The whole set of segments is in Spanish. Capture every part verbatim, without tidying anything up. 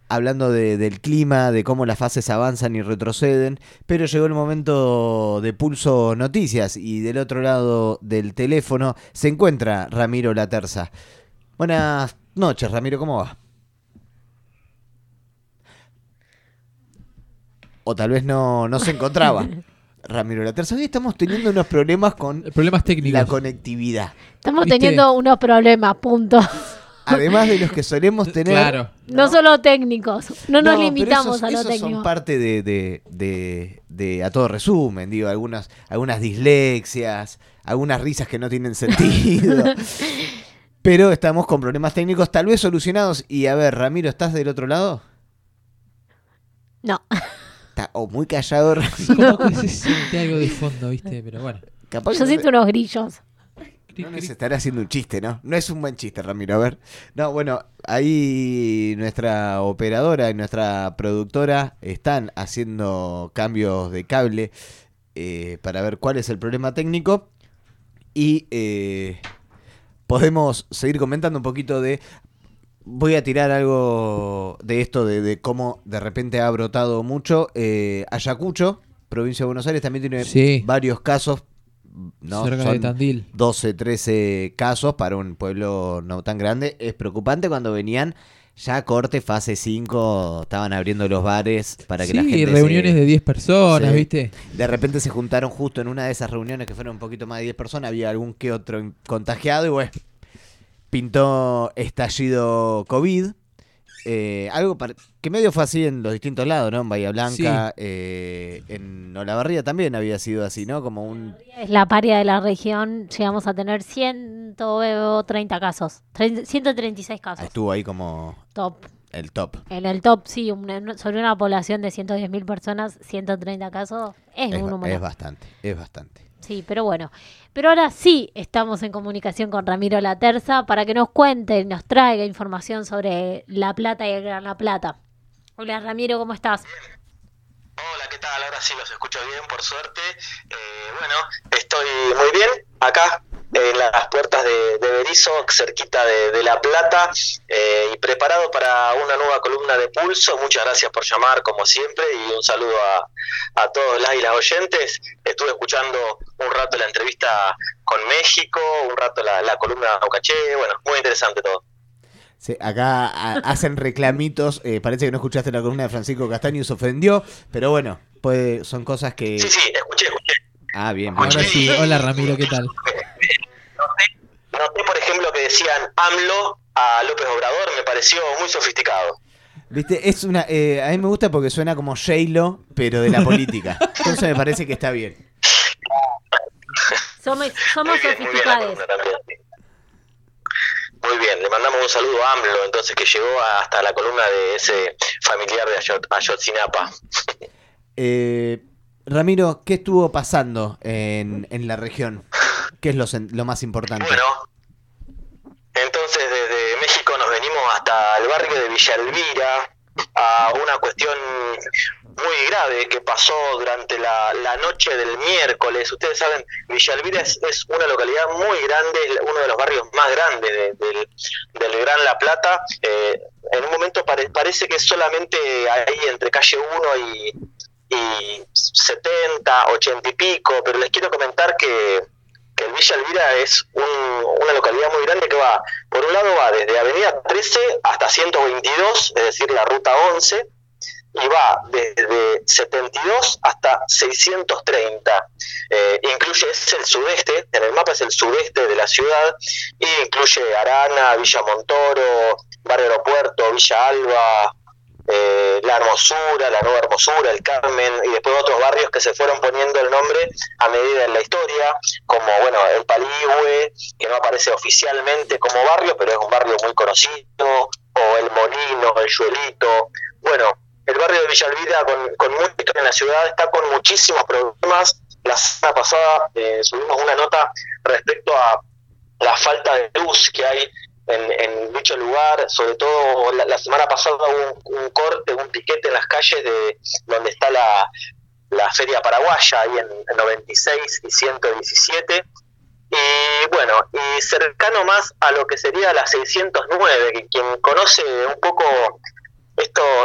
hablando de, del clima, de cómo las fases avanzan y retroceden, pero llegó el momento de Pulso Noticias y del otro lado del teléfono se encuentra Ramiro Laterza. Buenas noches, Ramiro, ¿cómo va? O tal vez no, no se encontraba. Ramiro Laterza, hoy estamos teniendo unos problemas con problemas técnicos, la conectividad. Estamos ¿Viste? teniendo unos problemas, punto. Además de los que solemos tener. Claro. No, no solo técnicos, no nos no, limitamos esos, a lo esos técnico. son parte de, de, de, de a todo resumen, digo, algunas, algunas dislexias, algunas risas que no tienen sentido. Pero estamos con problemas técnicos tal vez solucionados. Y a ver, Ramiro, ¿estás del otro lado? No. Está oh, muy callado. Sí, no, que se siente algo de fondo, ¿viste? Pero bueno. Capaz Yo siento unos grillos. No nos estará haciendo un chiste, ¿no? No es un buen chiste, Ramiro, a ver. No, bueno, ahí nuestra operadora y nuestra productora están haciendo cambios de cable eh, para ver cuál es el problema técnico. Y eh, podemos seguir comentando un poquito de... Voy a tirar algo de esto, de, de cómo de repente ha brotado mucho. Eh, Ayacucho, provincia de Buenos Aires, también tiene sí. varios casos. No, cerca son de Tandil. doce, trece casos para un pueblo no tan grande. Es preocupante cuando venían ya corte, fase cinco, estaban abriendo los bares para que sí, la gente reuniones se... de diez personas, sí. ¿viste? De repente se juntaron justo en una de esas reuniones que fueron un poquito más de diez personas, había algún que otro contagiado y bueno, pintó estallido COVID. Eh, algo para... que medio fue así en los distintos lados, ¿no? En Bahía Blanca, sí. eh, en Olavarría también había sido así, ¿no? Como un... Es la paria de la región, llegamos a tener ciento treinta casos, ciento treinta y seis casos. Estuvo ahí como... Top. El top. En el top, sí, una, sobre una población de ciento diez mil personas, ciento treinta casos, es, es un número. Es bastante, es bastante. Sí, pero bueno. Pero ahora sí estamos en comunicación con Ramiro Laterza para que nos cuente, nos traiga información sobre La Plata y el Gran La Plata. Hola Ramiro, ¿cómo estás? Hola, ¿qué tal? Ahora sí los escucho bien, por suerte. Eh, bueno, estoy muy bien acá en las puertas de, de Berisso, cerquita de, de La Plata, eh, y preparado para una nueva columna de Pulso. Muchas gracias por llamar, como siempre, y un saludo a, a todos las y las oyentes. Estuve escuchando un rato la entrevista con México, un rato la, la columna de Aucaché, bueno, muy interesante todo. Sí, acá a, hacen reclamitos, eh, parece que no escuchaste la columna de Francisco Castaño y se ofendió, pero bueno, pues son cosas que... Sí, sí, escuché, escuché. Ah, bien. Ahora bien. sí, hola Ramiro, ¿qué tal? Noté, noté, por ejemplo, que decían AMLO a López Obrador, me pareció muy sofisticado. Viste, es una, eh, a mí me gusta porque suena como J-Lo, pero de la política. Entonces me parece que está bien. Somos, somos muy bien, sofisticados. Muy bien, muy bien, le mandamos un saludo a AMLO, entonces, que llegó hasta la columna de ese familiar de Ayot, Ayotzinapa. Eh, Ramiro, ¿qué estuvo pasando en, en la región? ¿Qué es lo, lo más importante? Bueno, entonces desde México nos venimos hasta el barrio de Villa Elvira, a una cuestión muy grave que pasó durante la, la noche del miércoles. Ustedes saben, Villa Elvira es, es una localidad muy grande, es uno de los barrios más grandes de, de, del Gran La Plata. Eh, en un momento pare, parece que es solamente ahí entre calle uno y, y setenta, ochenta y pico, pero les quiero comentar que que el Villa Elvira es un, una localidad muy grande que va, por un lado va desde Avenida trece hasta ciento veintidós, es decir, la Ruta once, y va desde setenta y dos hasta seiscientos treinta. Eh, incluye, es el sudeste, en el mapa es el sudeste de la ciudad, y incluye Arana, Villa Montoro, Barrio Aeropuerto, Villa Alba, Eh, La Hermosura, La Nueva Hermosura, El Carmen, y después otros barrios que se fueron poniendo el nombre a medida en la historia, como bueno, El Paligüe, que no aparece oficialmente como barrio, pero es un barrio muy conocido, o El Molino, El Yuelito. Bueno, el barrio de Villa Elvira, con, con mucho en la ciudad, está con muchísimos problemas. La semana pasada eh, subimos una nota respecto a la falta de luz que hay En, en dicho lugar, sobre todo la, la semana pasada hubo un, un corte, un piquete en las calles de donde está la, la Feria Paraguaya, ahí en, en noventa y seis y ciento diecisiete, y bueno, y cercano más a lo que sería la seiscientos nueve, que quien conoce un poco esto,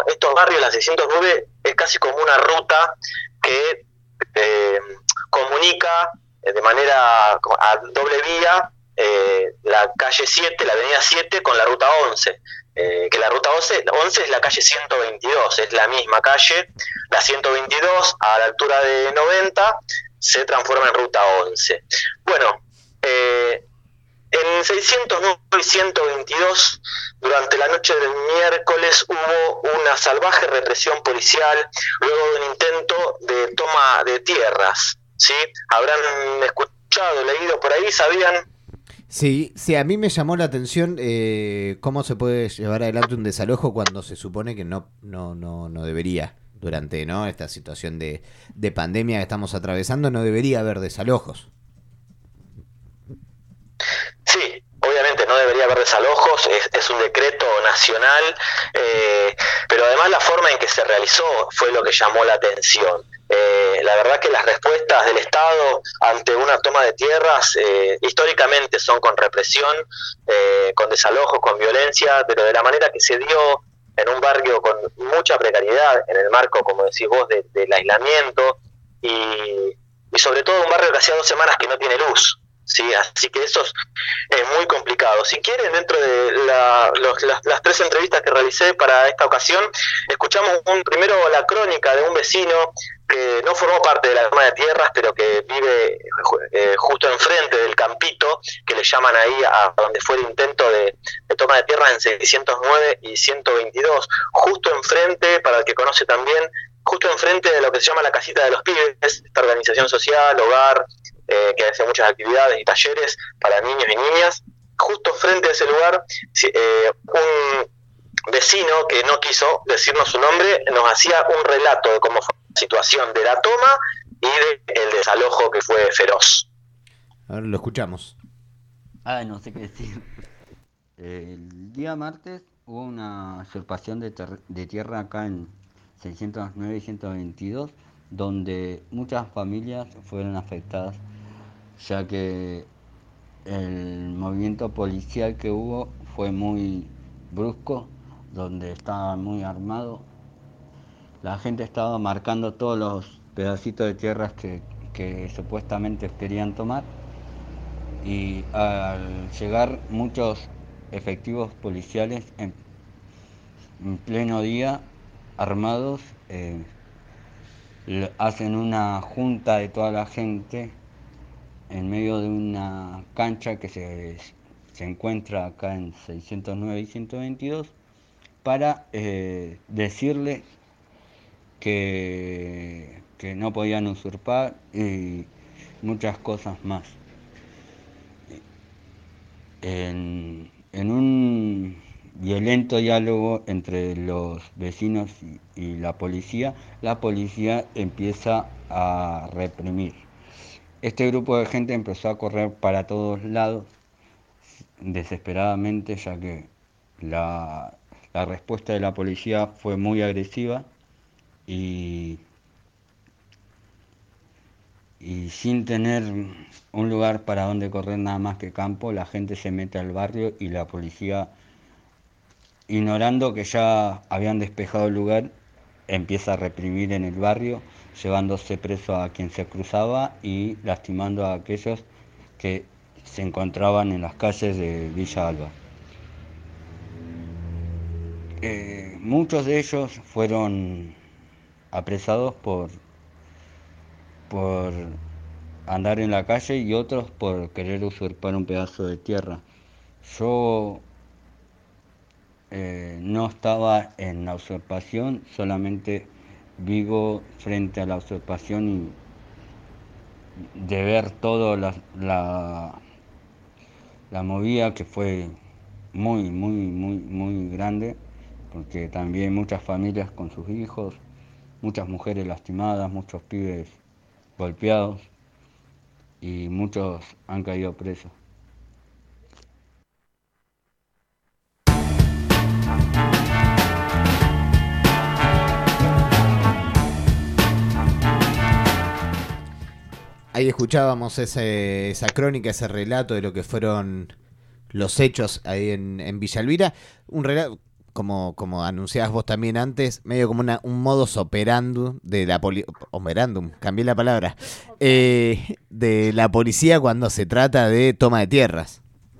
estos barrios, la seiscientos nueve es casi como una ruta que eh, comunica de manera a doble vía eh, la calle siete, la avenida siete con la ruta once. Eh, que la ruta once, once es la calle ciento veintidós, es la misma calle. La ciento veintidós a la altura de noventa se transforma en ruta once. Bueno, eh, en seiscientos nueve y ciento veintidós, durante la noche del miércoles, hubo una salvaje represión policial luego de un intento de toma de tierras, ¿sí? Habrán escuchado, leído por ahí, ¿sabían? Sí, sí, a mí me llamó la atención eh, cómo se puede llevar adelante un desalojo cuando se supone que no, no, no, no debería, durante ¿no? esta situación de, de pandemia que estamos atravesando, no debería haber desalojos. Sí, obviamente no debería haber desalojos, es, es un decreto nacional, eh, pero además la forma en que se realizó fue lo que llamó la atención. Eh, la verdad que las respuestas del Estado ante una toma de tierras eh, históricamente son con represión, eh, con desalojos, con violencia, pero de la manera que se dio en un barrio con mucha precariedad, en el marco, como decís vos, de, del aislamiento, y, y sobre todo un barrio que hacía dos semanas que no tiene luz. Sí, así que eso es, es muy complicado. Si quieren, dentro de la, los, las, las tres entrevistas que realicé para esta ocasión, escuchamos un, primero la crónica de un vecino que no formó parte de la toma de tierras, pero que vive eh, justo enfrente del campito, que le llaman ahí a donde fue el intento de, de toma de tierras en seiscientos nueve y ciento veintidós, justo enfrente, para el que conoce también, justo enfrente de lo que se llama la Casita de los Pibes, esta organización social, hogar, eh, que hace muchas actividades y talleres para niños y niñas. Justo frente a ese lugar, eh, un vecino que no quiso decirnos su nombre nos hacía un relato de cómo fue la situación de la toma y del de desalojo, que fue feroz. A ver, lo escuchamos. Ah, no sé qué decir. El día martes hubo una usurpación de, ter- de tierra acá en seiscientos nueve y ciento veintidós, donde muchas familias fueron afectadas, ya que el movimiento policial que hubo fue muy brusco, donde estaba muy armado. La gente estaba marcando todos los pedacitos de tierras que, que supuestamente querían tomar, y al llegar muchos efectivos policiales en, en pleno día, armados, eh, hacen una junta de toda la gente en medio de una cancha que se, se encuentra acá en seiscientos nueve y ciento veintidós para eh, decirle que, que no podían usurpar y muchas cosas más. En, en un violento diálogo entre los vecinos y, y la policía, la policía empieza a reprimir. Este grupo de gente empezó a correr para todos lados desesperadamente, ya que la, la respuesta de la policía fue muy agresiva y, y sin tener un lugar para donde correr nada más que campo, la gente se mete al barrio y la policía, ignorando que ya habían despejado el lugar, empieza a reprimir en el barrio, llevándose preso a quien se cruzaba y lastimando a aquellos que se encontraban en las calles de Villa Alba. Eh, muchos de ellos fueron apresados por, por andar en la calle y otros por querer usurpar un pedazo de tierra. Yo eh, no estaba en la usurpación, solamente vivo frente a la usurpación y de ver todo la, la, la movida, que fue muy, muy, muy, muy grande, porque también muchas familias con sus hijos, muchas mujeres lastimadas, muchos pibes golpeados y muchos han caído presos. Ahí escuchábamos ese, esa crónica, ese relato de lo que fueron los hechos ahí en, en Villa Elvira. Un relato como, como anunciabas vos también antes, medio como una, un modus operandum de la poli operandum, cambié la palabra, eh, de la policía cuando se trata de toma de tierras.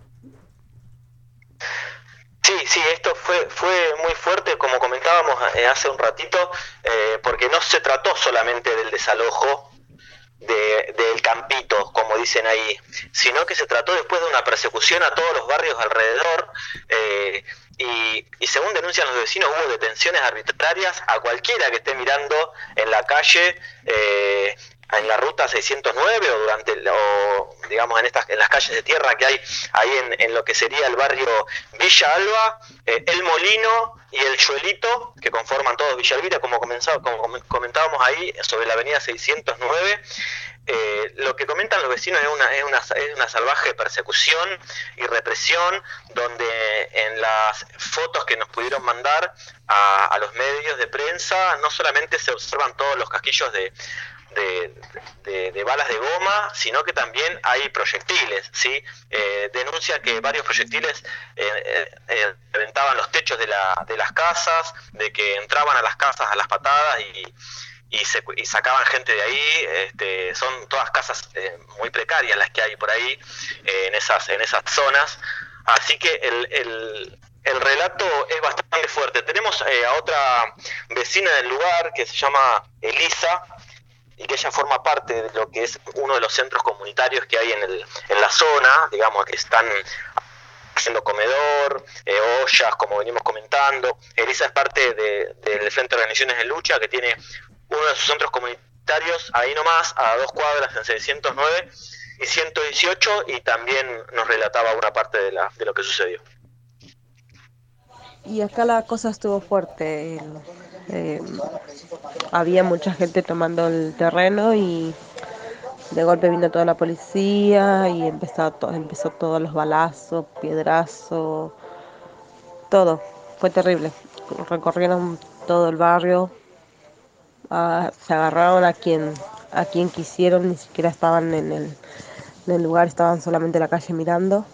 Sí, sí, esto fue fue muy fuerte, como comentábamos eh, hace un ratito, eh, porque no se trató solamente del desalojo de, del campito, como dicen ahí, sino que se trató después de una persecución a todos los barrios alrededor, eh, y, y según denuncian los vecinos, hubo detenciones arbitrarias a cualquiera que esté mirando en la calle, eh, en la ruta seiscientos nueve o durante o digamos en estas en las calles de tierra que hay ahí en, en lo que sería el barrio Villa Alba, eh, El Molino y El Yuelito, que conforman todos Villa Elvira, como comenzado, como comentábamos ahí sobre la avenida seiscientos nueve. Eh, lo que comentan los vecinos es una, es una es una salvaje persecución y represión, donde en las fotos que nos pudieron mandar a, a los medios de prensa no solamente se observan todos los casquillos de De, de, de balas de goma, sino que también hay proyectiles, ¿sí? Eh, denuncia que varios proyectiles eh, eh, reventaban los techos de, la, de las casas, de que entraban a las casas a las patadas y, y, se, y sacaban gente de ahí. Este, son todas casas eh, muy precarias las que hay por ahí, eh, en esas en esas zonas. Así que el, el, el relato es bastante fuerte. Tenemos eh, a otra vecina del lugar que se llama Elisa, y que ella forma parte de lo que es uno de los centros comunitarios que hay en, el, en la zona, digamos, que están haciendo comedor, eh, ollas, como venimos comentando. Elisa es parte de, del Frente de Organizaciones de Lucha, que tiene uno de sus centros comunitarios ahí nomás, a dos cuadras, en seiscientos nueve y ciento dieciocho, y también nos relataba una parte de, la, de lo que sucedió. Y acá la cosa estuvo fuerte. Eh, había mucha gente tomando el terreno y de golpe vino toda la policía y empezó, to- empezó todos los balazos, piedrazos, todo. Fue terrible. Recorrieron todo el barrio, ah, se agarraron a quien a quien quisieron, ni siquiera estaban en el, en el lugar, estaban solamente en la calle mirando.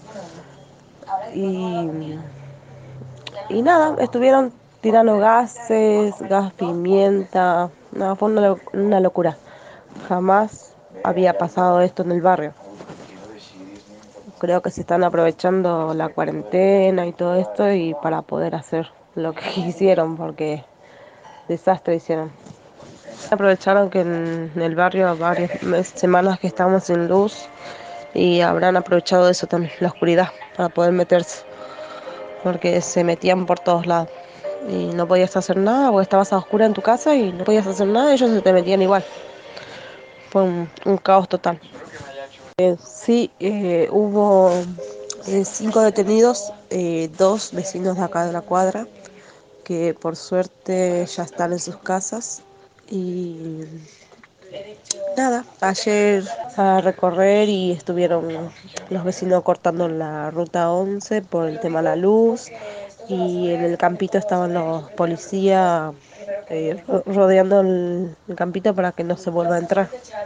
Y, y nada, estuvieron tirando gases, gas pimienta. No, fue una, lo- una locura. Jamás había pasado esto en el barrio. Creo que se están aprovechando la cuarentena y todo esto y para poder hacer lo que quisieron, porque desastre hicieron. Aprovecharon que en el barrio varias mes- semanas que estamos sin luz y habrán aprovechado eso también, la oscuridad, para poder meterse, porque se metían por todos lados y no podías hacer nada, o estabas a oscura en tu casa y no podías hacer nada, ellos se te metían igual. Fue un, un caos total. Eh, sí, eh, hubo eh, cinco detenidos, eh, dos vecinos de acá de la cuadra, que por suerte ya están en sus casas. Y nada, ayer a recorrer y estuvieron los vecinos cortando la ruta once por el tema de la luz, y en el campito estaban los policías eh, ro- rodeando el, el campito para que no se vuelva a entrar.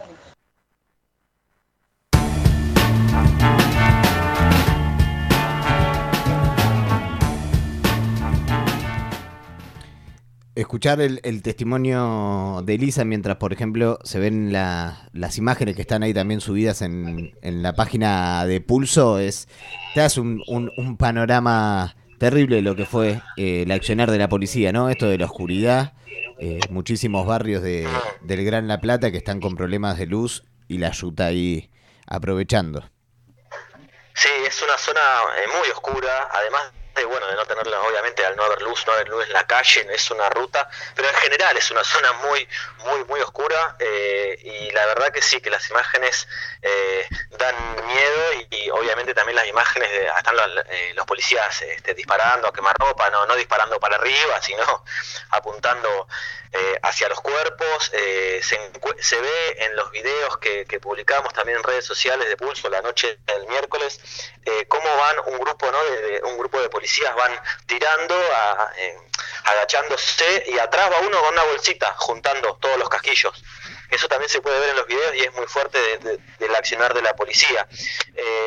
Escuchar el, el testimonio de Elisa mientras, por ejemplo, se ven la, las imágenes que están ahí también subidas en, en la página de Pulso, es te das un, un, un panorama terrible de lo que fue eh, el accionar de la policía, ¿no? Esto de la oscuridad, eh, muchísimos barrios de, del Gran La Plata que están con problemas de luz y la yuta ahí aprovechando. Sí, es una zona eh, muy oscura, además de, bueno, de no tenerla, obviamente, al no haber luz, no haber luz en la calle, es una ruta, pero en general es una zona muy, muy, muy oscura, eh, y la verdad que sí, que las imágenes eh, dan miedo, y, y obviamente también las imágenes, de, están los, eh, los policías este, disparando a quemarropa, no, no disparando para arriba, sino apuntando eh, hacia los cuerpos. Eh, se, se ve en los videos que, que publicamos también en redes sociales de Pulso la noche del miércoles, eh, cómo van un grupo, ¿no? de, de, un grupo de policías van tirando, a, eh, agachándose, y atrás va uno con una bolsita juntando todos los casquillos. Eso también se puede ver en los videos y es muy fuerte de, de, del accionar de la policía. Eh,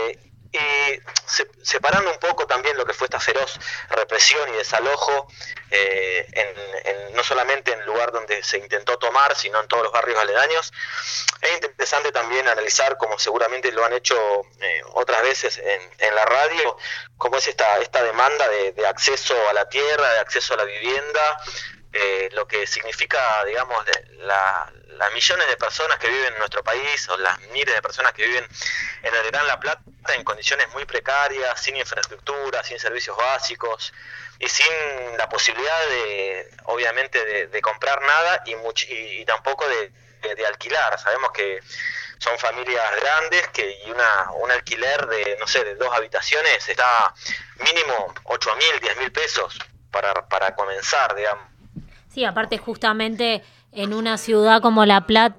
y se, separando un poco también lo que fue esta feroz represión y desalojo, eh, en, en, no solamente en el lugar donde se intentó tomar, sino en todos los barrios aledaños. Es interesante también analizar, como seguramente lo han hecho eh, otras veces en, en la radio, cómo es esta, esta demanda de, de acceso a la tierra, de acceso a la vivienda, eh, lo que significa, digamos, la, las millones de personas que viven en nuestro país, o las miles de personas que viven en el Gran La Plata en condiciones muy precarias, sin infraestructura, sin servicios básicos y sin la posibilidad de, obviamente, de, de comprar nada y, much, y, y tampoco de, de, de alquilar. Sabemos que son familias grandes que y una un alquiler de, no sé, de dos habitaciones está mínimo ocho mil, diez mil pesos para, para comenzar, digamos. Sí, aparte justamente en una ciudad como La Plata,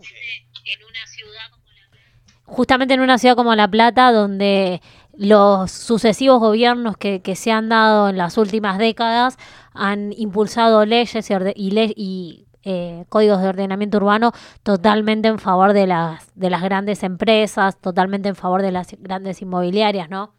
justamente en una ciudad como La Plata, donde los sucesivos gobiernos que, que se han dado en las últimas décadas han impulsado leyes y, orde- y, le- y eh, códigos de ordenamiento urbano totalmente en favor de las de las grandes empresas, totalmente en favor de las grandes inmobiliarias, ¿no?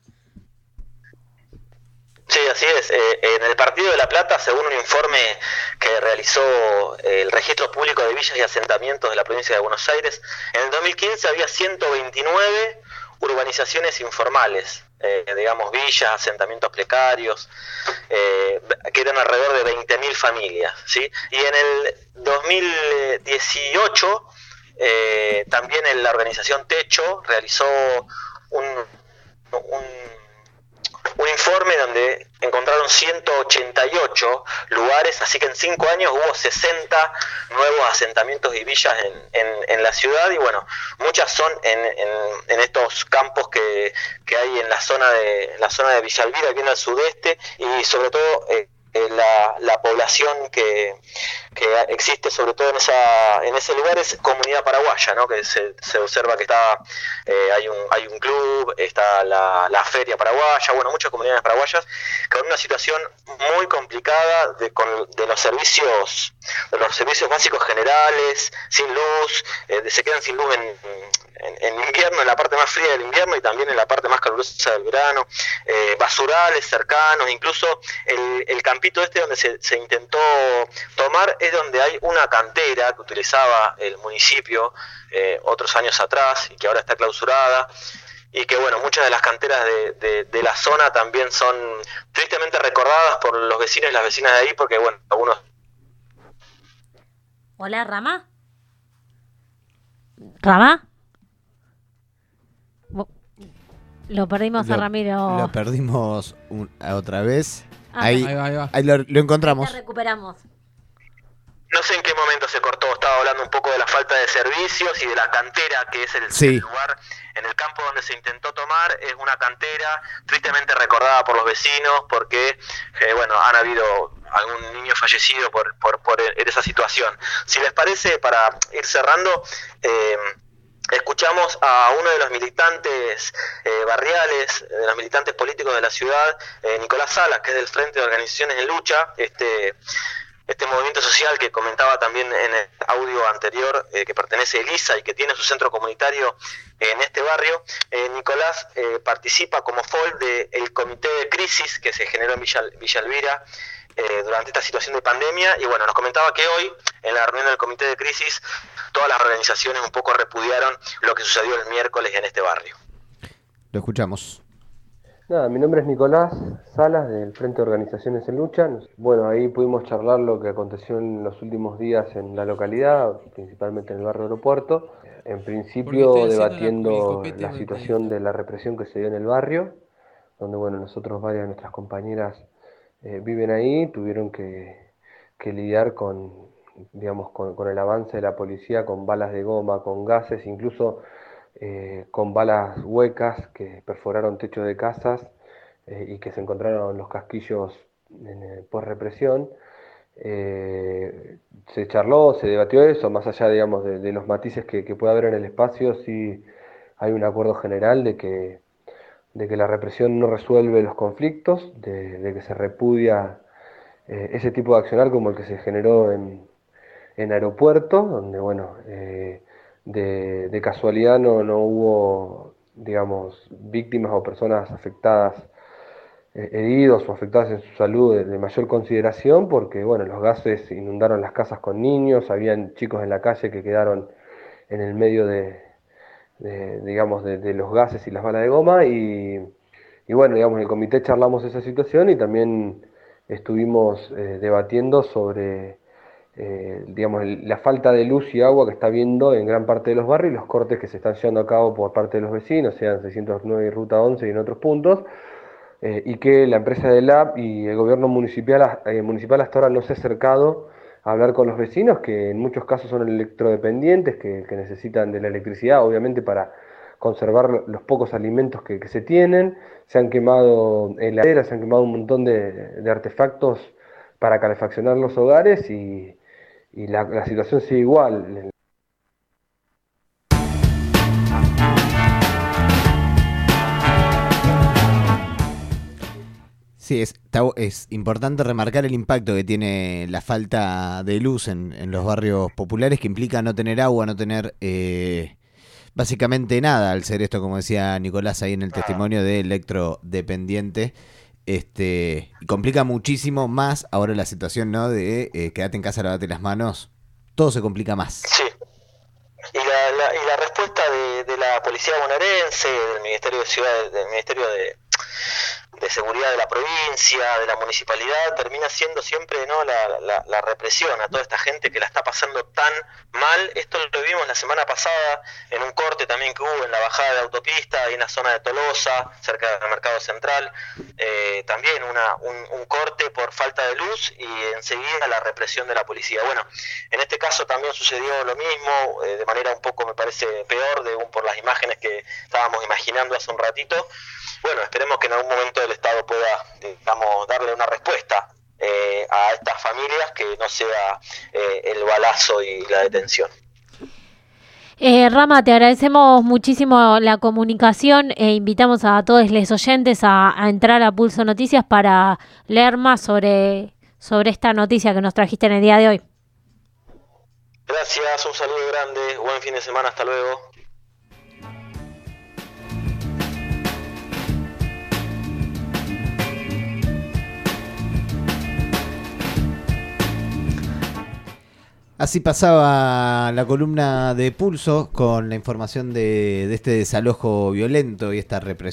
Sí, así es. Eh, en el Partido de La Plata, según un informe que realizó eh, el Registro Público de Villas y Asentamientos de la Provincia de Buenos Aires, en el dos mil quince había ciento veintinueve urbanizaciones informales, eh, digamos villas, asentamientos precarios, eh, que eran alrededor de veinte mil familias, ¿sí? Y en el dos mil dieciocho eh, también en la organización Techo realizó un, un un informe donde encontraron ciento ochenta y ocho lugares, así que en cinco años hubo sesenta nuevos asentamientos y villas en, en, en la ciudad, y bueno, muchas son en, en, en estos campos que, que hay en la zona de la zona de Villa Elvira, aquí en el sudeste, y sobre todo eh, la, la población que, que existe sobre todo en esa en ese lugar es comunidad paraguaya, ¿no? Que se, se observa que está eh, hay un hay un club, está la, la feria paraguaya, bueno, muchas comunidades paraguayas con una situación muy complicada de, con, de los servicios de los servicios básicos generales, sin luz, eh, se quedan sin luz en, en, en invierno, en la parte más fría del invierno y también en la parte más calurosa del verano, eh, basurales cercanos, incluso el, el campito este donde se, se intentó tomar es donde hay una cantera que utilizaba el municipio eh, otros años atrás y que ahora está clausurada, y que bueno, muchas de las canteras de, de, de la zona también son tristemente recordadas por los vecinos y las vecinas de ahí, porque bueno, algunos... Hola, Rama. ¿Rama? Lo perdimos lo, a Ramiro. Lo perdimos un, otra vez. Ah, ahí ahí va, ahí va. ahí lo, lo encontramos. Lo recuperamos. No sé en qué momento se cortó, estaba hablando un poco de la falta de servicios y de la cantera, que es el, sí. el lugar en el campo donde se intentó tomar. Es una cantera tristemente recordada por los vecinos porque, eh, bueno, han habido algún niño fallecido por, por, por esa situación. Si les parece, para ir cerrando, eh, escuchamos a uno de los militantes eh, barriales, de los militantes políticos de la ciudad, eh, Nicolás Salas, que es del Frente de Organizaciones en Lucha, este... este movimiento social que comentaba también en el audio anterior, eh, que pertenece a Elisa y que tiene su centro comunitario en este barrio. eh, Nicolás eh, participa como F O L del comité de crisis que se generó en Villa, Villa Elvira eh, durante esta situación de pandemia, y bueno, nos comentaba que hoy, en la reunión del comité de crisis, todas las organizaciones un poco repudiaron lo que sucedió el miércoles en este barrio. Lo escuchamos. Nada, mi nombre es Nicolás Salas, del Frente de Organizaciones en Lucha. Bueno, ahí pudimos charlar lo que aconteció en los últimos días en la localidad, principalmente en el barrio Aeropuerto. En principio debatiendo la, la situación de la represión que se dio en el barrio, donde bueno, nosotros, varias de nuestras compañeras eh, viven ahí, tuvieron que, que lidiar con, digamos, con, con el avance de la policía, con balas de goma, con gases, incluso Eh, con balas huecas que perforaron techos de casas eh, y que se encontraron los casquillos eh, por represión. Eh, se charló, se debatió eso, más allá, digamos, de, de los matices que, que puede haber en el espacio. Sí hay un acuerdo general de que, de que la represión no resuelve los conflictos, de, de que se repudia eh, ese tipo de accionar como el que se generó en, en Aeropuerto, donde bueno, eh, De, de casualidad no, no hubo digamos, víctimas o personas afectadas, eh, heridos o afectadas en su salud de, de mayor consideración, porque bueno, los gases inundaron las casas con niños, habían chicos en la calle que quedaron en el medio de, de digamos, de, de los gases y las balas de goma, y, y bueno, digamos, en el comité charlamos esa situación y también estuvimos eh, debatiendo sobre Eh, digamos, la falta de luz y agua que está habiendo en gran parte de los barrios y los cortes que se están llevando a cabo por parte de los vecinos, sean seiscientos nueve y Ruta once y en otros puntos, eh, y que la empresa del A P y el gobierno municipal, eh, municipal hasta ahora no se ha acercado a hablar con los vecinos, que en muchos casos son electrodependientes, que, que necesitan de la electricidad, obviamente, para conservar los pocos alimentos que, que se tienen. Se han quemado heladeras, se han quemado un montón de, de artefactos para calefaccionar los hogares y y la, la situación sigue igual. Sí, es, es importante remarcar el impacto que tiene la falta de luz en, en los barrios populares, que implica no tener agua, no tener eh, básicamente nada, al ser esto, como decía Nicolás ahí en el testimonio, de electrodependiente. Este, y complica muchísimo más ahora la situación, ¿no? De eh, quédate en casa, lavate las manos. Todo se complica más. Sí. Y la, la, y la respuesta de, de la policía bonaerense, del Ministerio de Ciudad, del Ministerio de, de Seguridad de la provincia, de la municipalidad, termina siendo siempre, ¿no?, la, la, la represión a toda esta gente que la está pasando tan mal. Esto lo vimos la semana pasada en un corte también que hubo en la bajada de autopista, ahí en la zona de Tolosa, cerca del Mercado Central. Eh, también una, un, un corte por falta de luz y enseguida la represión de la policía. Bueno, en este caso también sucedió lo mismo, eh, de manera un poco, me parece, peor, de un, por las imágenes que estábamos imaginando hace un ratito. Bueno, esperemos que en algún momento el Estado pueda, digamos, darle una respuesta eh, a estas familias, que no sea eh, el balazo y la detención. Eh, Rama, te agradecemos muchísimo la comunicación e invitamos a todos los oyentes a, a entrar a Pulso Noticias para leer más sobre, sobre esta noticia que nos trajiste en el día de hoy. Gracias, un saludo grande, buen fin de semana, hasta luego. Así pasaba la columna de Pulso con la información de, de este desalojo violento y esta represión